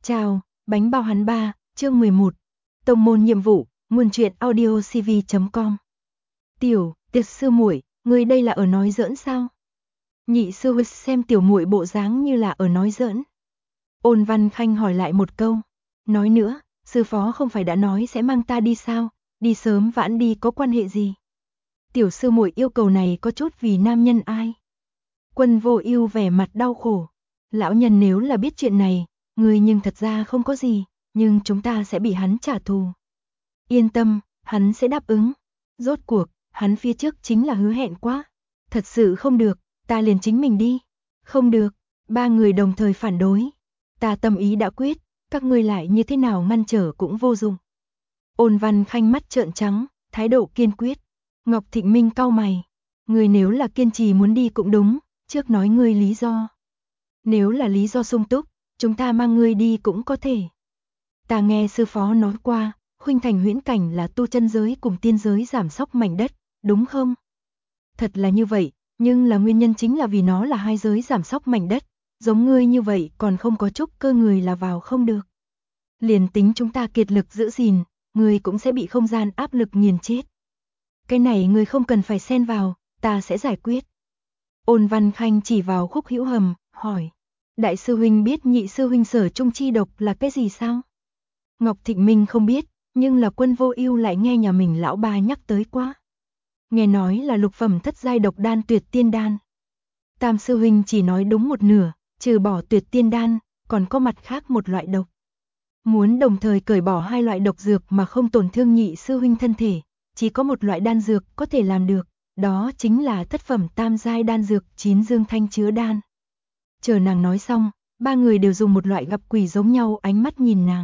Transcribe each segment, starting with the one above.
Chào, bánh bao hắn ba, chương 11. Tông môn nhiệm vụ, nguồn truyện audio cv.com. Tiệt sư muội, ngươi đây là ở nói giỡn sao? Nhị sư huynh xem tiểu muội bộ dáng như là ở nói giỡn. Ôn Văn Khanh hỏi lại một câu. Nói nữa, sư phó không phải đã nói sẽ mang ta đi sao, đi sớm vãn đi có quan hệ gì? Tiểu sư muội yêu cầu này có chút vì nam nhân ai? Quân Vô Ưu vẻ mặt đau khổ. Lão nhân nếu là biết chuyện này, ngươi nhưng thật ra không có gì, nhưng chúng ta sẽ bị hắn trả thù. Yên tâm, hắn sẽ đáp ứng. Rốt cuộc, hắn phía trước chính là hứa hẹn quá. Thật sự không được, ta liền chính mình đi. Không được, ba người đồng thời phản đối. Ta tâm ý đã quyết, các ngươi lại như thế nào ngăn trở cũng vô dụng. Ôn Văn Khanh mắt trợn trắng, thái độ kiên quyết. Ngọc Thịnh Minh cau mày. Ngươi nếu là kiên trì muốn đi cũng đúng, trước nói ngươi lý do. Nếu là lý do sung túc, chúng ta mang ngươi đi cũng có thể. Ta nghe sư phó nói qua, Khuynh Thành huyễn cảnh là tu chân giới cùng tiên giới giảm sóc mảnh đất, đúng không? Thật là như vậy, nhưng là nguyên nhân chính là vì nó là hai giới giảm sóc mảnh đất, giống ngươi như vậy còn không có trúc cơ người là vào không được. Liền tính chúng ta kiệt lực giữ gìn, ngươi cũng sẽ bị không gian áp lực nghiền chết. Cái này ngươi không cần phải xen vào, ta sẽ giải quyết. Ôn Văn Khanh chỉ vào Khúc Hữu Hầm, hỏi. Đại sư huynh biết nhị sư huynh sở trung chi độc là cái gì sao? Ngọc Thịnh Minh không biết, nhưng là Quân Vô Ưu lại nghe nhà mình lão ba nhắc tới quá. Nghe nói là lục phẩm thất giai độc đan Tuyệt Tiên đan. Tam sư huynh chỉ nói đúng một nửa, trừ bỏ Tuyệt Tiên đan, còn có mặt khác một loại độc. Muốn đồng thời cởi bỏ hai loại độc dược mà không tổn thương nhị sư huynh thân thể, chỉ có một loại đan dược có thể làm được, đó chính là thất phẩm tam giai đan dược Chín Dương Thanh Chứa đan. Chờ nàng nói xong, ba người đều dùng một loại gặp quỷ giống nhau ánh mắt nhìn nàng.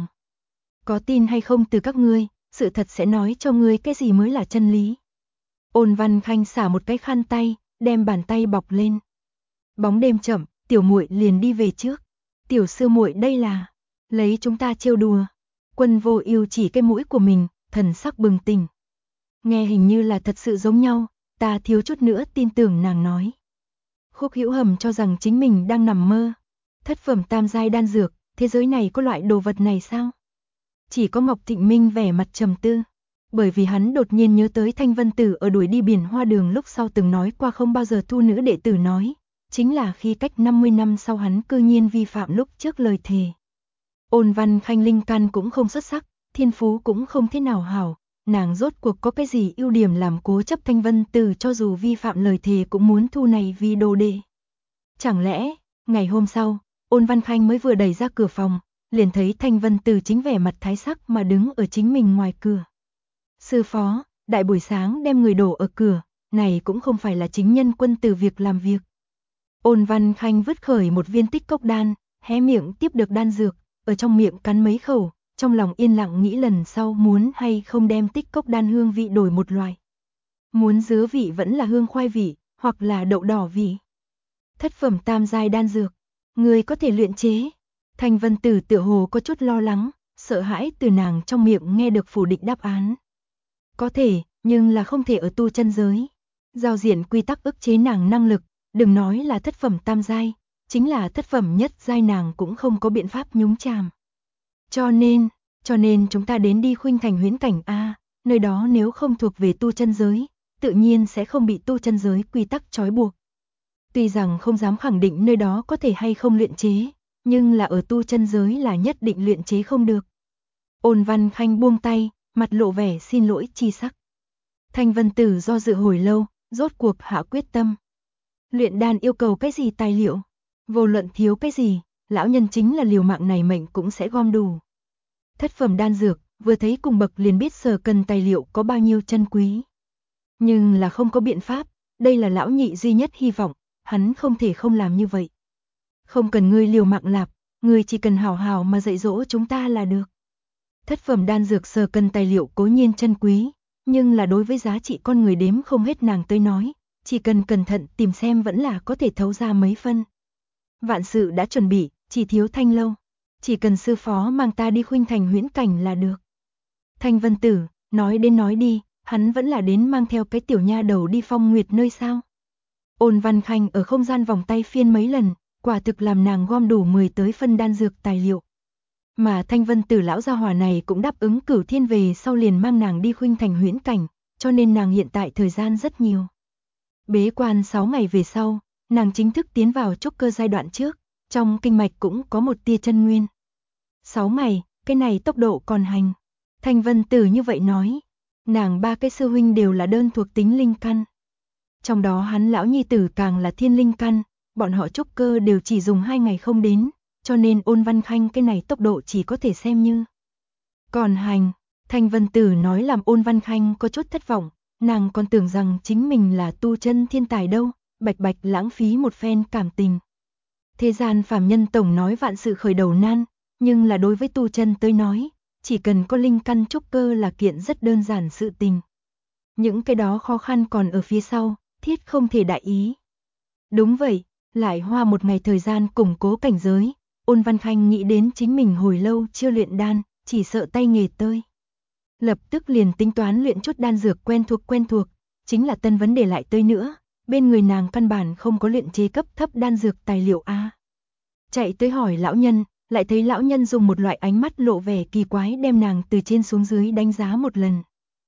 Có tin hay không từ các ngươi, sự thật sẽ nói cho ngươi cái gì mới là chân lý. Ôn Văn Khanh xả một cái khăn tay, đem bàn tay bọc lên. Bóng đêm chậm, tiểu muội liền đi về trước. Tiểu sư muội đây là lấy chúng ta trêu đùa. Quân Vô Ưu chỉ cái mũi của mình, thần sắc bừng tỉnh. Nghe hình như là thật sự giống nhau, ta thiếu chút nữa tin tưởng nàng nói. Khúc Hữu Hầm cho rằng chính mình đang nằm mơ. Thất phẩm tam giai đan dược, thế giới này có loại đồ vật này sao? Chỉ có Ngọc Thịnh Minh vẻ mặt trầm tư, bởi vì hắn đột nhiên nhớ tới Thanh Vân Tử ở đuổi đi Biển Hoa Đường lúc sau từng nói qua không bao giờ thu nữ đệ tử nói, chính là khi cách 50 năm sau hắn cư nhiên vi phạm lúc trước lời thề. Ôn Văn Khanh linh căn cũng không xuất sắc, thiên phú cũng không thế nào hảo, nàng rốt cuộc có cái gì ưu điểm làm cố chấp Thanh Vân Tử cho dù vi phạm lời thề cũng muốn thu này vì đồ đệ. Chẳng lẽ, ngày hôm sau, Ôn Văn Khanh mới vừa đẩy ra cửa phòng, liền thấy Thanh Vân Tử chính vẻ mặt thái sắc mà đứng ở chính mình ngoài cửa. Sư phó, đại buổi sáng đem người đổ ở cửa, này cũng không phải là chính nhân quân tử việc làm việc. Ôn Văn Khanh vứt khởi một viên tích cốc đan, hé miệng tiếp được đan dược, ở trong miệng cắn mấy khẩu, trong lòng yên lặng nghĩ lần sau muốn hay không đem tích cốc đan hương vị đổi một loại. Muốn dứa vị vẫn là hương khoai vị, hoặc là đậu đỏ vị. Thất phẩm tam giai đan dược, người có thể luyện chế. Thanh Vân Tử tựa hồ có chút lo lắng, sợ hãi từ nàng trong miệng nghe được phủ định đáp án. Có thể, nhưng là không thể ở tu chân giới. Giao diện quy tắc ức chế nàng năng lực, đừng nói là thất phẩm tam giai, chính là thất phẩm nhất giai nàng cũng không có biện pháp nhúng chàm. Cho nên chúng ta đến đi Khuynh Thành huyễn cảnh A, nơi đó nếu không thuộc về tu chân giới, tự nhiên sẽ không bị tu chân giới quy tắc trói buộc. Tuy rằng không dám khẳng định nơi đó có thể hay không luyện chế, nhưng là ở tu chân giới là nhất định luyện chế không được. Ôn Văn Khanh buông tay, mặt lộ vẻ xin lỗi chi sắc. Thanh Vân Tử do dự hồi lâu, rốt cuộc hạ quyết tâm. Luyện đan yêu cầu cái gì tài liệu? Vô luận thiếu cái gì, lão nhân chính là liều mạng này mệnh cũng sẽ gom đủ. Thất phẩm đan dược, vừa thấy cùng bậc liền biết sở cần tài liệu có bao nhiêu chân quý. Nhưng là không có biện pháp, đây là lão nhị duy nhất hy vọng, hắn không thể không làm như vậy. Không cần ngươi liều mạng lạp, ngươi chỉ cần hào hào mà dạy dỗ chúng ta là được. Thất phẩm đan dược sở cần tài liệu cố nhiên chân quý, nhưng là đối với giá trị con người đếm không hết nàng tới nói, chỉ cần cẩn thận tìm xem vẫn là có thể thấu ra mấy phân. Vạn sự đã chuẩn bị, chỉ thiếu Thanh lâu, chỉ cần sư phó mang ta đi Khuynh Thành huyễn cảnh là được. Thanh Vân Tử, nói đến nói đi, hắn vẫn là đến mang theo cái tiểu nha đầu đi Phong Nguyệt nơi sao? Ôn Văn Khanh ở không gian vòng tay phiên mấy lần, quả thực làm nàng gom đủ 10 tới phân đan dược tài liệu. Mà Thanh Vân Tử lão gia hỏa này cũng đáp ứng Cửu Thiên về sau liền mang nàng đi khuynh thành huyễn cảnh, cho nên nàng hiện tại thời gian rất nhiều. Bế quan 6 ngày về sau, nàng chính thức tiến vào trúc cơ giai đoạn trước, trong kinh mạch cũng có một tia chân nguyên. 6 ngày, cái này tốc độ còn hành. Thanh Vân Tử như vậy nói, nàng ba cái sư huynh đều là đơn thuộc tính linh căn. Trong đó hắn lão nhi tử càng là thiên linh căn, bọn họ trúc cơ đều chỉ dùng 2 ngày không đến, cho nên Ôn Văn Khanh cái này tốc độ chỉ có thể xem như còn hành. Thanh Vân Tử nói làm Ôn Văn Khanh có chút thất vọng, nàng còn tưởng rằng chính mình là tu chân thiên tài đâu, bạch bạch lãng phí một phen cảm tình. Thế gian phàm nhân tổng nói vạn sự khởi đầu nan, nhưng là đối với tu chân tới nói, chỉ cần có linh căn trúc cơ là kiện rất đơn giản sự tình. Những cái đó khó khăn còn ở phía sau, thiết không thể đại ý. Đúng vậy, lại hoa một ngày thời gian củng cố cảnh giới, Ôn Văn Khanh nghĩ đến chính mình hồi lâu chưa luyện đan, chỉ sợ tay nghề tơi. Lập tức liền tính toán luyện chút đan dược quen thuộc, chính là tân vấn đề lại tơi nữa, bên người nàng căn bản không có luyện chế cấp thấp đan dược tài liệu a. Chạy tới hỏi lão nhân, lại thấy lão nhân dùng một loại ánh mắt lộ vẻ kỳ quái đem nàng từ trên xuống dưới đánh giá một lần.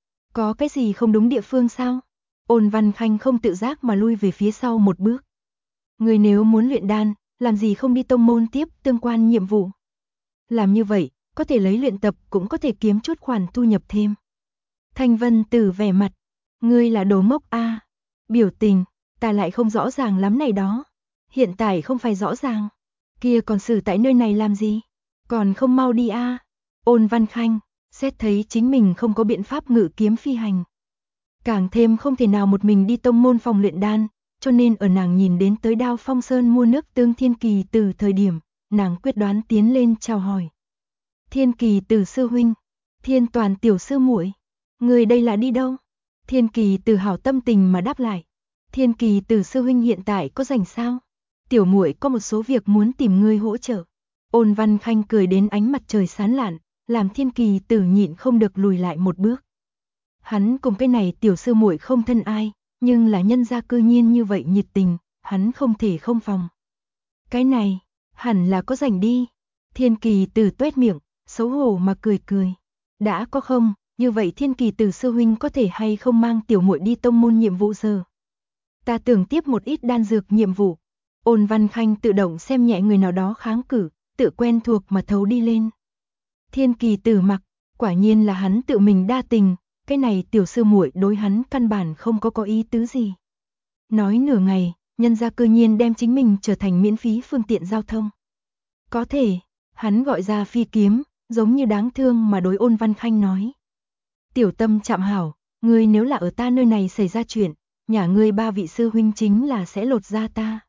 Có cái gì không đúng địa phương sao? Ôn Văn Khanh không tự giác mà lui về phía sau một bước. Người nếu muốn luyện đan, làm gì không đi tông môn tiếp tương quan nhiệm vụ? Làm như vậy, có thể lấy luyện tập cũng có thể kiếm chút khoản thu nhập thêm. Thanh Vân Tử vẻ mặt, ngươi là đồ ngốc a. Biểu tình, ta lại không rõ ràng lắm này đó. Hiện tại không phải rõ ràng. Kia còn xử tại nơi này làm gì? Còn không mau đi a. Ôn Văn Khanh, xét thấy chính mình không có biện pháp ngự kiếm phi hành. Càng thêm không thể nào một mình đi tông môn phòng luyện đan, cho nên ở nàng nhìn đến tới Đao Phong Sơn mua nước tương Thiên Kỳ từ thời điểm, nàng quyết đoán tiến lên chào hỏi. Thiên Kỳ từ sư huynh, Thiên Toàn tiểu sư muội, người đây là đi đâu? Thiên Kỳ từ hảo tâm tình mà đáp lại. Thiên Kỳ từ sư huynh hiện tại có rảnh sao? Tiểu muội có một số việc muốn tìm ngươi hỗ trợ. Ôn Văn Khanh cười đến ánh mặt trời sáng lạn, làm Thiên Kỳ từ nhịn không được lùi lại một bước. Hắn cùng cái này tiểu sư muội không thân ai, nhưng là nhân gia cư nhiên như vậy nhiệt tình, hắn không thể không phòng. Cái này, hẳn là có rảnh đi. Thiên Kỳ từ tuét miệng, xấu hổ mà cười. Đã có không, như vậy Thiên Kỳ từ sư huynh có thể hay không mang tiểu muội đi tông môn nhiệm vụ giờ? Ta tưởng tiếp một ít đan dược nhiệm vụ. Ôn Văn Khanh tự động xem nhẹ người nào đó kháng cự, tự quen thuộc mà thấu đi lên. Thiên Kỳ từ mặc, quả nhiên là hắn tự mình đa tình, cái này tiểu sư muội đối hắn căn bản không có ý tứ gì. Nói nửa ngày, nhân gia cư nhiên đem chính mình trở thành miễn phí phương tiện giao thông. Có thể, hắn gọi ra phi kiếm, giống như đáng thương mà đối Ôn Văn Khanh nói. Tiểu tâm chạm hảo, ngươi nếu là ở ta nơi này xảy ra chuyện, nhà ngươi ba vị sư huynh chính là sẽ lột da ta.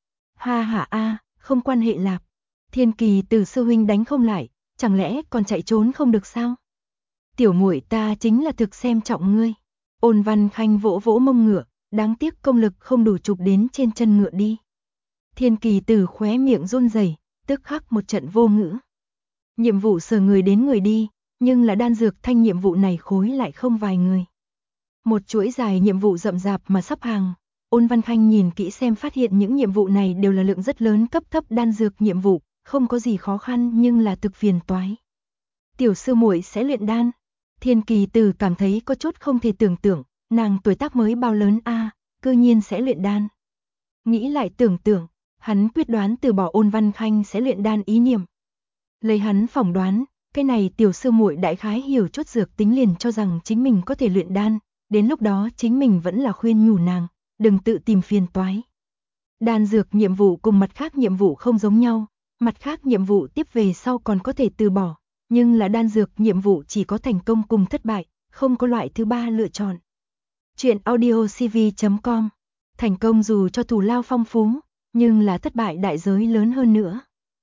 Ha ha a, không quan hệ lạc. Thiên Kỳ từ sư huynh đánh không lại, chẳng lẽ còn chạy trốn không được sao? Tiểu muội ta chính là thực xem trọng ngươi. Ôn Văn Khanh vỗ vỗ mông ngựa, đáng tiếc công lực không đủ chụp đến trên chân ngựa đi. Thiên Kỳ từ khóe miệng run rẩy, tức khắc một trận vô ngữ. Nhiệm vụ sờ người đến người đi, nhưng là đan dược thanh nhiệm vụ này khối lại không vài người. Một chuỗi dài nhiệm vụ rậm rạp mà sắp hàng. Ôn Văn Khanh nhìn kỹ xem phát hiện những nhiệm vụ này đều là lượng rất lớn cấp thấp đan dược nhiệm vụ, không có gì khó khăn nhưng là thực phiền toái. Tiểu sư muội sẽ luyện đan. Thiên Kỳ từ cảm thấy có chút không thể tưởng tượng, nàng tuổi tác mới bao lớn a, cư nhiên sẽ luyện đan. Nghĩ lại tưởng tượng, hắn quyết đoán từ bỏ Ôn Văn Khanh sẽ luyện đan ý niệm. Lấy hắn phỏng đoán, cái này tiểu sư muội đại khái hiểu chút dược tính liền cho rằng chính mình có thể luyện đan, đến lúc đó chính mình vẫn là khuyên nhủ nàng, đừng tự tìm phiền toái. Đan dược nhiệm vụ cùng mặt khác nhiệm vụ không giống nhau, mặt khác nhiệm vụ tiếp về sau còn có thể từ bỏ, nhưng là đan dược nhiệm vụ chỉ có thành công cùng thất bại, không có loại thứ ba lựa chọn. Chuyện audiocv.com. Thành công dù cho thù lao phong phú, nhưng là thất bại đại giới lớn hơn nữa.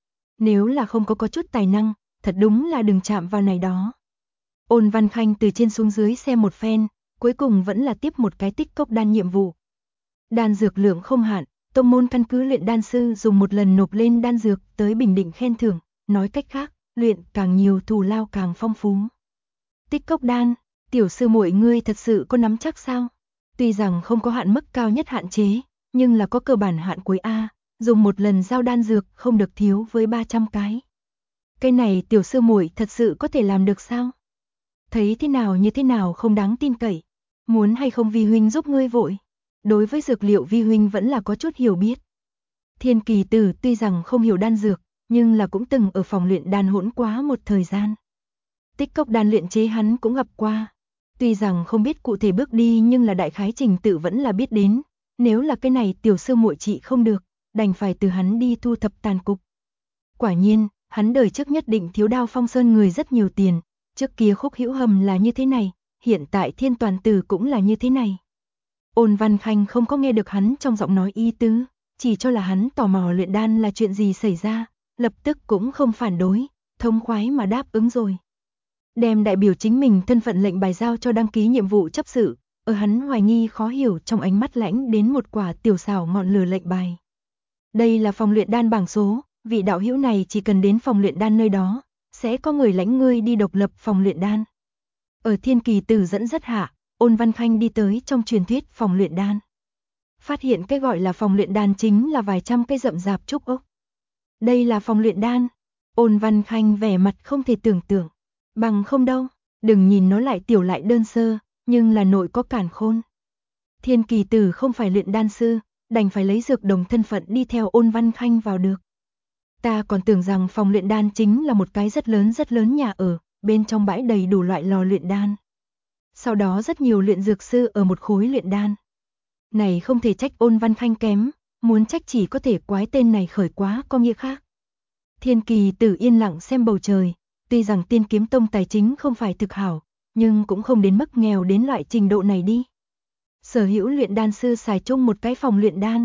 Nếu là không có chút tài năng, thật đúng là đừng chạm vào này đó. Ôn Văn Khanh từ trên xuống dưới xem một phen, cuối cùng vẫn là tiếp một cái tích cốc đan nhiệm vụ. Đan dược lượng không hạn, tông môn căn cứ luyện đan sư dùng một lần nộp lên đan dược tới bình định khen thưởng, nói cách khác, luyện càng nhiều thù lao càng phong phú. Tích cốc đan, tiểu sư muội ngươi thật sự có nắm chắc sao? Tuy rằng không có hạn mức cao nhất hạn chế, nhưng là có cơ bản hạn cuối A, dùng một lần giao đan dược không được thiếu với 300 cái. Cái này tiểu sư muội thật sự có thể làm được sao? Thấy thế nào như thế nào không đáng tin cậy. Muốn hay không vi huynh giúp ngươi vội? Đối với dược liệu vi huynh vẫn là có chút hiểu biết. Thiên Kỳ Tử tuy rằng không hiểu đan dược, nhưng là cũng từng ở phòng luyện đan hỗn quá một thời gian. Tích cốc đan luyện chế hắn cũng gặp qua. Tuy rằng không biết cụ thể bước đi nhưng là đại khái trình tự vẫn là biết đến. Nếu là cái này tiểu sư muội trị không được, đành phải từ hắn đi thu thập tàn cục. Quả nhiên, hắn đời trước nhất định thiếu Đao Phong Sơn người rất nhiều tiền. Trước kia Khúc Hữu Hầm là như thế này, hiện tại Thiên Toàn Tử cũng là như thế này. Ôn Văn Khanh không có nghe được hắn trong giọng nói ý tứ, chỉ cho là hắn tò mò luyện đan là chuyện gì xảy ra, lập tức cũng không phản đối, thông khoái mà đáp ứng rồi. Đem đại biểu chính mình thân phận lệnh bài giao cho đăng ký nhiệm vụ chấp sự, ở hắn hoài nghi khó hiểu trong ánh mắt lãnh đến một quả tiểu xảo ngọn lửa lệnh bài. Đây là phòng luyện đan bảng số, vị đạo hữu này chỉ cần đến phòng luyện đan nơi đó, sẽ có người lãnh ngươi đi độc lập phòng luyện đan. Ở Thiên Kỳ Tử dẫn dắt hạ, Ôn Văn Khanh đi tới trong truyền thuyết phòng luyện đan. Phát hiện cái gọi là phòng luyện đan chính là vài trăm cây rậm rạp trúc ốc. Đây là phòng luyện đan. Ôn Văn Khanh vẻ mặt không thể tưởng tượng. Bằng không đâu, đừng nhìn nó lại tiểu lại đơn sơ, nhưng là nội có càn khôn. Thiên Kỳ Tử không phải luyện đan sư, đành phải lấy dược đồng thân phận đi theo Ôn Văn Khanh vào được. Ta còn tưởng rằng phòng luyện đan chính là một cái rất lớn nhà ở, bên trong bãi đầy đủ loại lò luyện đan. Sau đó rất nhiều luyện dược sư ở một khối luyện đan. Này không thể trách Ôn Văn Khanh kém, muốn trách chỉ có thể quái tên này khởi quá có nghĩa khác. Thiên Kỳ Tử yên lặng xem bầu trời, tuy rằng Tiên Kiếm Tông tài chính không phải thực hảo, nhưng cũng không đến mức nghèo đến loại trình độ này đi. Sở hữu luyện đan sư xài chung một cái phòng luyện đan.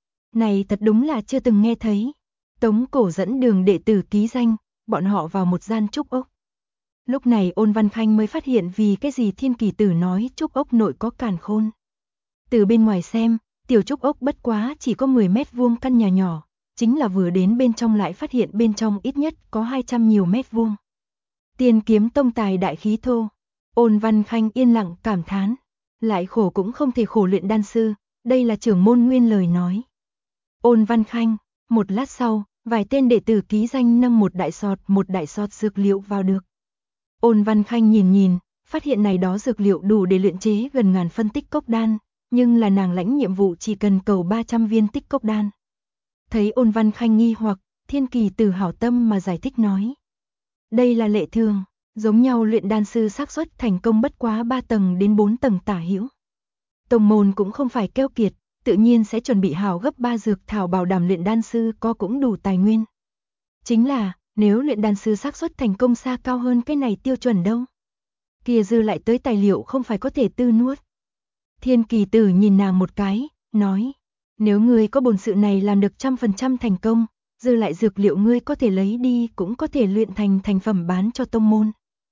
Này thật đúng là chưa từng nghe thấy. Tống Cổ dẫn đường đệ tử ký danh, bọn họ vào một gian trúc ốc. Lúc này Ôn Văn Khanh mới phát hiện vì cái gì Thiên Kỳ Tử nói trúc ốc nội có càn khôn. Từ bên ngoài xem, tiểu trúc ốc bất quá chỉ có 10 mét vuông căn nhà nhỏ, chính là vừa đến bên trong lại phát hiện bên trong ít nhất có 200 nhiều mét vuông. Tiên Kiếm Tông tài đại khí thô. Ôn Văn Khanh yên lặng cảm thán, lại khổ cũng không thể khổ luyện đan sư, đây là trưởng môn nguyên lời nói. Ôn Văn Khanh, một lát sau, vài tên đệ tử ký danh nâng một đại sọt dược liệu vào được. Ôn Văn Khanh nhìn, phát hiện này đó dược liệu đủ để luyện chế gần ngàn phân tích cốc đan, nhưng là nàng lãnh nhiệm vụ chỉ cần cầu 300 viên tích cốc đan. Thấy Ôn Văn Khanh nghi hoặc, Thiên Kỳ Tử hảo tâm mà giải thích nói. Đây là lệ thường, giống nhau luyện đan sư xác suất thành công bất quá 3 tầng đến 4 tầng tả hữu. Tông môn cũng không phải keo kiệt, tự nhiên sẽ chuẩn bị hảo gấp 3 dược thảo bảo đảm luyện đan sư có cũng đủ tài nguyên. Chính là, nếu luyện đan sư xác suất thành công xa cao hơn cái này tiêu chuẩn đâu. Kia dư lại tới tài liệu không phải có thể tư nuốt. Thiên Kỳ Tử nhìn nàng một cái, nói, nếu ngươi có bổn sự này làm được 100% thành công, dư lại dược liệu ngươi có thể lấy đi cũng có thể luyện thành thành phẩm bán cho tông môn.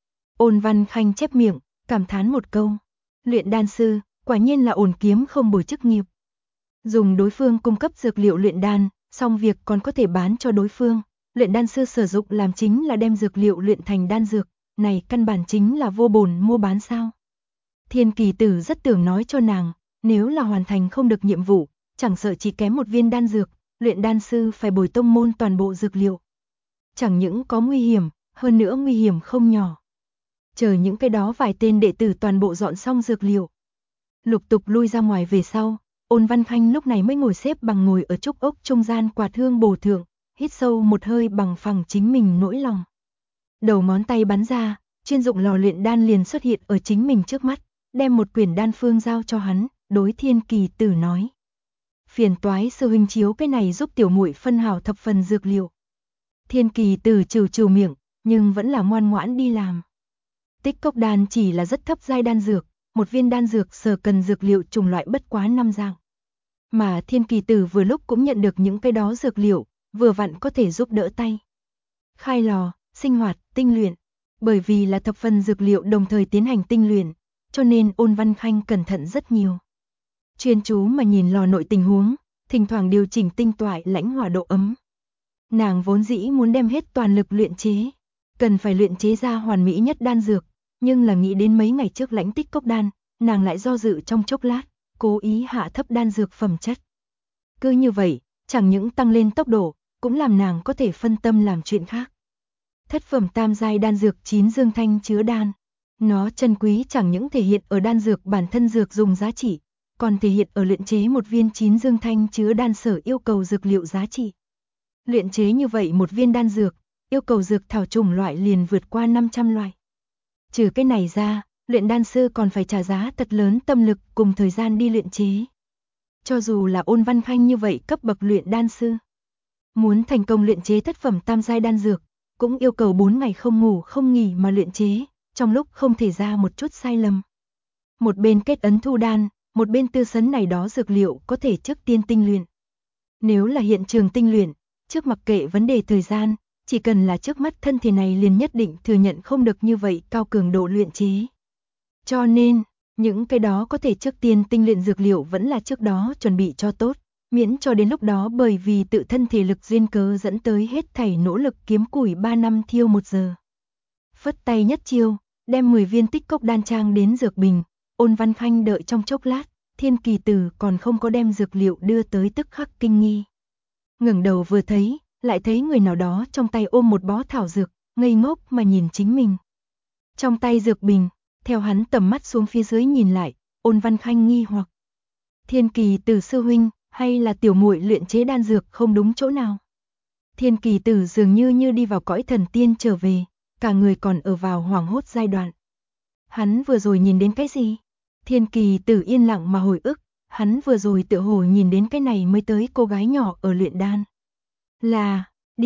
Ôn Văn Khanh chép miệng, cảm thán một câu, luyện đan sư, quả nhiên là ổn kiếm không bồi chức nghiệp. Dùng đối phương cung cấp dược liệu luyện đan, xong việc còn có thể bán cho đối phương. Luyện đan sư sử dụng làm chính là đem dược liệu luyện thành đan dược, này căn bản chính là vô bổn mua bán sao. Thiên Kỳ Tử rất tưởng nói cho nàng, nếu là hoàn thành không được nhiệm vụ, chẳng sợ chỉ kém một viên đan dược, luyện đan sư phải bồi tông môn toàn bộ dược liệu. Chẳng những có nguy hiểm, hơn nữa nguy hiểm không nhỏ. Chờ những cái đó vài tên đệ tử toàn bộ dọn xong dược liệu. Lục tục lui ra ngoài về sau, Ôn Văn Khanh lúc này mới ngồi xếp bằng ngồi ở trúc ốc trung gian quạt hương bổ thượng, hít sâu một hơi bằng phẳng chính mình nỗi lòng. Đầu ngón tay bắn ra, chuyên dụng lò luyện đan liền xuất hiện ở chính mình trước mắt, đem một quyển đan phương giao cho hắn, đối Thiên Kỳ Tử nói. Phiền toái sư huynh chiếu cái này giúp tiểu muội phân hảo thập phần dược liệu. Thiên Kỳ Tử trừ miệng, nhưng vẫn là ngoan ngoãn đi làm. Tích cốc đan chỉ là rất thấp giai đan dược, một viên đan dược sở cần dược liệu chủng loại bất quá 5 dạng. Mà Thiên Kỳ Tử vừa lúc cũng nhận được những cái đó dược liệu, vừa vặn có thể giúp đỡ tay. Khai lò, sinh hoạt, tinh luyện. Bởi vì là thập phần dược liệu đồng thời tiến hành tinh luyện, cho nên Ôn Văn Khanh cẩn thận rất nhiều. Chuyên chú mà nhìn lò nội tình huống, thỉnh thoảng điều chỉnh tinh toại lãnh hỏa độ ấm. Nàng vốn dĩ muốn đem hết toàn lực luyện chế, cần phải luyện chế ra hoàn mỹ nhất đan dược, nhưng là nghĩ đến mấy ngày trước lãnh tích cốc đan, nàng lại do dự trong chốc lát, cố ý hạ thấp đan dược phẩm chất. Cứ như vậy, chẳng những tăng lên tốc độ, cũng làm nàng có thể phân tâm làm chuyện khác. Thất phẩm tam giai đan dược 9 dương thanh chứa đan. Nó chân quý chẳng những thể hiện ở đan dược bản thân dược dùng giá trị, còn thể hiện ở luyện chế một viên 9 dương thanh chứa đan sở yêu cầu dược liệu giá trị. Luyện chế như vậy một viên đan dược, yêu cầu dược thảo chủng loại liền vượt qua 500 loại. Trừ cái này ra, luyện đan sư còn phải trả giá thật lớn tâm lực cùng thời gian đi luyện chế. Cho dù là Ôn Văn Khanh như vậy cấp bậc luyện đan sư, muốn thành công luyện chế thất phẩm tam giai đan dược, cũng yêu cầu 4 ngày không ngủ không nghỉ mà luyện chế, trong lúc không thể ra một chút sai lầm. Một bên kết ấn thu đan, một bên tư sấn này đó dược liệu có thể trước tiên tinh luyện. Nếu là hiện trường tinh luyện, trước mặc kệ vấn đề thời gian, chỉ cần là trước mắt thân thể này liền nhất định thừa nhận không được như vậy cao cường độ luyện chế. Cho nên, những cái đó có thể trước tiên tinh luyện dược liệu vẫn là trước đó chuẩn bị cho tốt, miễn cho đến lúc đó bởi vì tự thân thể lực duyên cớ dẫn tới hết thảy nỗ lực kiếm củi 3 năm thiêu 1 giờ. Phất tay nhất chiêu, đem 10 viên tích cốc đan trang đến dược bình, Ôn Văn Khanh đợi trong chốc lát, Thiên Kỳ Tử còn không có đem dược liệu đưa tới tức khắc kinh nghi. Ngẩng đầu vừa thấy, lại thấy người nào đó trong tay ôm một bó thảo dược, ngây ngốc mà nhìn chính mình. Trong tay dược bình, theo hắn tầm mắt xuống phía dưới nhìn lại, Ôn Văn Khanh nghi hoặc. Thiên Kỳ Tử sư huynh, hay là tiểu muội luyện chế đan dược không đúng chỗ nào? Thiên Kỳ Tử dường như đi vào cõi thần tiên trở về, cả người còn ở vào hoảng hốt giai đoạn. Hắn vừa rồi nhìn đến cái gì? Thiên Kỳ Tử yên lặng mà hồi ức, hắn vừa rồi tựa hồ nhìn đến cái này mới tới cô gái nhỏ ở luyện đan. Là,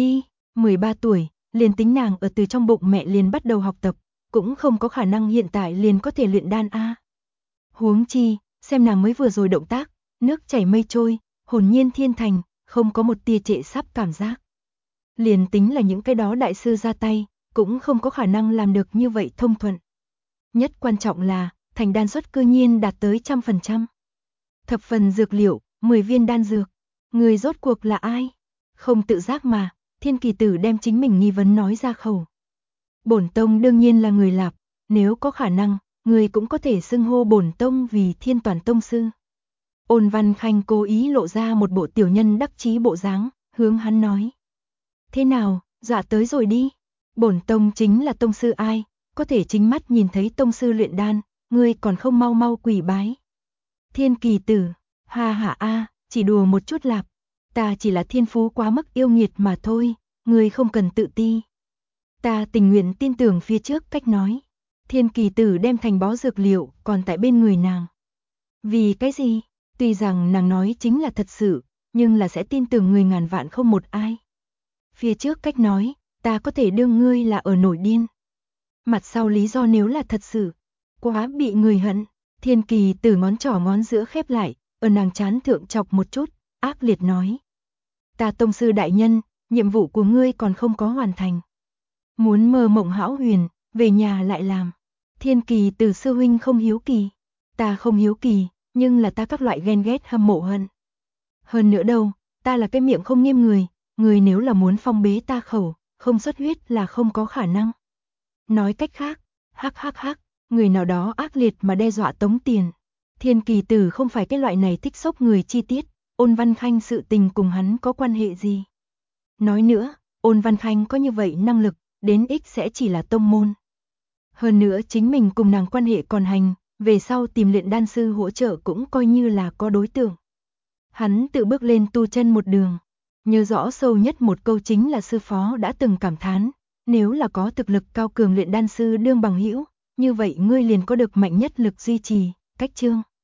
13 tuổi, liền tính nàng ở từ trong bụng mẹ liền bắt đầu học tập, cũng không có khả năng hiện tại liền có thể luyện đan a. Huống chi, xem nàng mới vừa rồi động tác, nước chảy mây trôi, hồn nhiên thiên thành, không có một tia trệ sắp cảm giác. Liền tính là những cái đó đại sư ra tay, cũng không có khả năng làm được như vậy thông thuận. Nhất quan trọng là, thành đan suất cư nhiên đạt tới 100%. Thập phần dược liệu, 10 viên đan dược. Người rốt cuộc là ai? Không tự giác mà, Thiên Kỳ Tử đem chính mình nghi vấn nói ra khẩu. Bổn tông đương nhiên là người Lạp, nếu có khả năng, người cũng có thể xưng hô bổn tông vì Thiên Toàn tông sư. Ôn Văn Khanh cố ý lộ ra một bộ tiểu nhân đắc chí bộ dáng, hướng hắn nói. Thế nào, dọa tới rồi đi. Bổn tông chính là tông sư ai, có thể chính mắt nhìn thấy tông sư luyện đan, ngươi còn không mau mau quỳ bái. Thiên Kỳ Tử, ha ha a, chỉ đùa một chút Lạp, ta chỉ là thiên phú quá mức yêu nghiệt mà thôi, ngươi không cần tự ti. Ta tình nguyện tin tưởng phía trước cách nói. Thiên Kỳ Tử đem thành bó dược liệu còn tại bên người nàng. Vì cái gì? Tuy rằng nàng nói chính là thật sự, nhưng là sẽ tin tưởng người ngàn vạn không một ai. Phía trước cách nói, ta có thể đương ngươi là ở nổi điên. Mặt sau lý do nếu là thật sự, quá bị người hận. Thiên Kỳ Tử ngón trỏ ngón giữa khép lại, ở nàng trán thượng chọc một chút, ác liệt nói. Ta tông sư đại nhân, nhiệm vụ của ngươi còn không có hoàn thành. Muốn mơ mộng hão huyền, về nhà lại làm. Thiên Kỳ Tử sư huynh không hiếu kỳ. Ta không hiếu kỳ, nhưng là ta các loại ghen ghét hâm mộ hận. Hơn nữa đâu, ta là cái miệng không nghiêm người nếu là muốn phong bế ta khẩu, không xuất huyết là không có khả năng. Nói cách khác, hắc, người nào đó ác liệt mà đe dọa tống tiền. Thiên Kỳ Tử không phải cái loại này thích xốc người chi tiết, Ôn Văn Khanh sự tình cùng hắn có quan hệ gì. Nói nữa, Ôn Văn Khanh có như vậy năng lực, đến ích sẽ chỉ là tông môn. Hơn nữa chính mình cùng nàng quan hệ còn hành, về sau tìm luyện đan sư hỗ trợ cũng coi như là có đối tượng. Hắn tự bước lên tu chân một đường, nhớ rõ sâu nhất một câu chính là sư phó đã từng cảm thán, nếu là có thực lực cao cường luyện đan sư đương bằng hữu, như vậy ngươi liền có được mạnh nhất lực duy trì, cách chương.